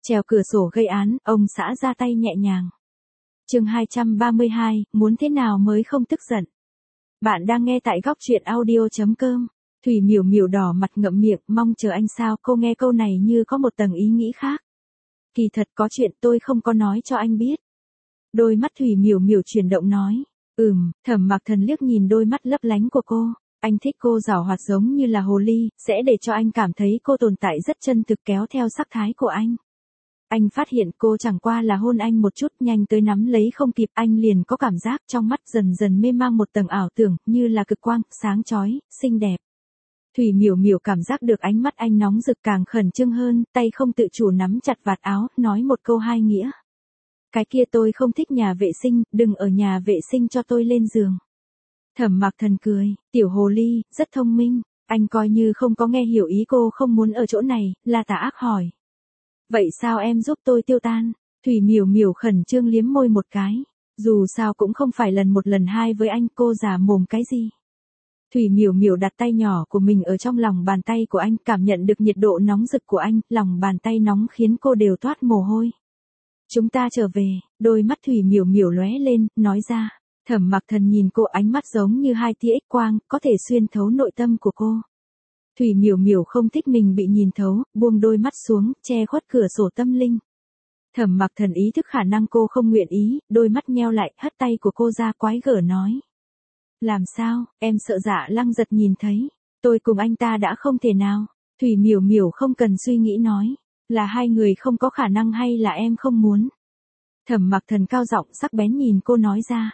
Trèo cửa sổ gây án, ông xã ra tay nhẹ nhàng. Chương 232, muốn thế nào mới không tức giận. Bạn đang nghe tại góc truyện audio.com. Thủy Miểu Miểu đỏ mặt ngậm miệng, mong chờ anh sao. Cô nghe câu này như có một tầng ý nghĩ khác. Kỳ thật có chuyện tôi không có nói cho anh biết. Đôi mắt Thủy Miểu Miểu chuyển động nói. Thẩm Mạc Thần liếc nhìn đôi mắt lấp lánh của cô. Anh thích cô giảo hoạt giống như là hồ ly, sẽ để cho anh cảm thấy cô tồn tại rất chân thực kéo theo sắc thái của anh. Anh phát hiện cô chẳng qua là hôn anh một chút, nhanh tới nắm lấy không kịp, anh liền có cảm giác trong mắt dần dần mê mang một tầng ảo tưởng, như là cực quang, sáng chói, xinh đẹp. Thủy Miểu Miểu cảm giác được ánh mắt anh nóng rực càng khẩn trương hơn, tay không tự chủ nắm chặt vạt áo, nói một câu hai nghĩa. Cái kia tôi không thích nhà vệ sinh, đừng ở nhà vệ sinh cho tôi lên giường. Thẩm Mạc Thần cười, tiểu hồ ly, rất thông minh, anh coi như không có nghe hiểu ý cô không muốn ở chỗ này, là tà ác hỏi. Vậy sao em giúp tôi tiêu tan? Thủy Miểu Miểu khẩn trương liếm môi một cái. Dù sao cũng không phải lần một lần hai với anh, cô già mồm cái gì. Thủy Miểu Miểu đặt tay nhỏ của mình ở trong lòng bàn tay của anh, cảm nhận được nhiệt độ nóng rực của anh, lòng bàn tay nóng khiến cô đều toát mồ hôi. Chúng ta trở về, đôi mắt Thủy Miểu Miểu lóe lên, nói ra. Thẩm Mạc Thần nhìn cô, ánh mắt giống như hai tia X quang, có thể xuyên thấu nội tâm của cô. Thủy Miểu Miểu không thích mình bị nhìn thấu, buông đôi mắt xuống, che khuất cửa sổ tâm linh. Thẩm Mạc Thần ý thức khả năng cô không nguyện ý, đôi mắt nheo lại, hất tay của cô ra, quái gở nói. Làm sao, em sợ Dạ Lăng Giật nhìn thấy, tôi cùng anh ta đã không thể nào. Thủy Miểu Miểu không cần suy nghĩ nói, là hai người không có khả năng hay là em không muốn. Thẩm Mạc Thần cao giọng sắc bén nhìn cô nói ra.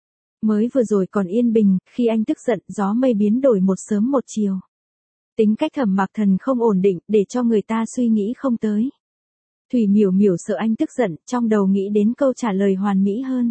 Mới vừa rồi còn yên bình, khi anh tức giận, gió mây biến đổi một sớm một chiều. Tính cách Thẩm Mạc Thần không ổn định, để cho người ta suy nghĩ không tới. Thủy Miểu Miểu sợ anh tức giận, trong đầu nghĩ đến câu trả lời hoàn mỹ hơn.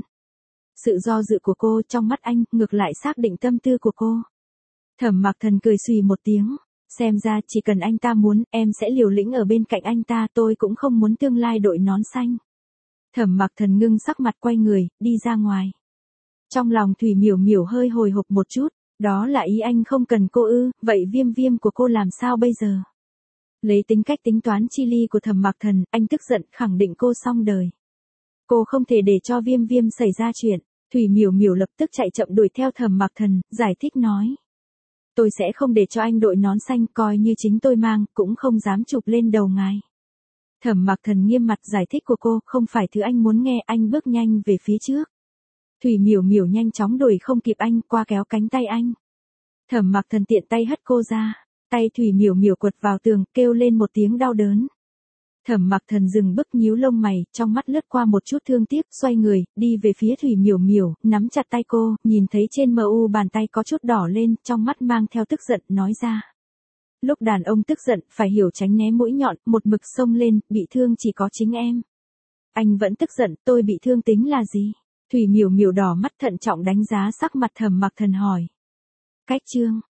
Sự do dự của cô trong mắt anh, ngược lại xác định tâm tư của cô. Thẩm Mạc Thần cười xùy một tiếng. Xem ra chỉ cần anh ta muốn, em sẽ liều lĩnh ở bên cạnh anh ta, tôi cũng không muốn tương lai đội nón xanh. Thẩm Mạc Thần ngưng sắc mặt quay người, đi ra ngoài. Trong lòng Thủy Miểu Miểu hơi hồi hộp một chút. Đó là ý anh không cần cô ư, vậy Viêm Viêm của cô làm sao bây giờ? Lấy tính cách tính toán chi ly của Thẩm Mạc Thần, anh tức giận khẳng định cô xong đời. Cô không thể để cho Viêm Viêm xảy ra chuyện. Thủy Miểu Miểu lập tức chạy chậm đuổi theo Thẩm Mạc Thần, giải thích nói. Tôi sẽ không để cho anh đội nón xanh, coi như chính tôi mang, cũng không dám chụp lên đầu ngài. Thẩm Mạc Thần nghiêm mặt giải thích của cô, không phải thứ anh muốn nghe, anh bước nhanh về phía trước. Thủy Miểu Miểu nhanh chóng đuổi không kịp anh, qua kéo cánh tay anh. Thẩm Mạc Thần tiện tay hất cô ra, tay Thủy Miểu Miểu quật vào tường, kêu lên một tiếng đau đớn. Thẩm Mạc Thần dừng bước nhíu lông mày, trong mắt lướt qua một chút thương tiếc, xoay người, đi về phía Thủy Miểu Miểu, nắm chặt tay cô, nhìn thấy trên mu bàn tay có chút đỏ lên, trong mắt mang theo tức giận, nói ra. Lúc đàn ông tức giận, phải hiểu tránh né mũi nhọn, một mực xông lên, bị thương chỉ có chính em. Anh vẫn tức giận, tôi bị thương tính là gì? Thủy Miểu Miểu đỏ mắt thận trọng đánh giá sắc mặt Thẩm Mạc Thần hỏi. Cách chương.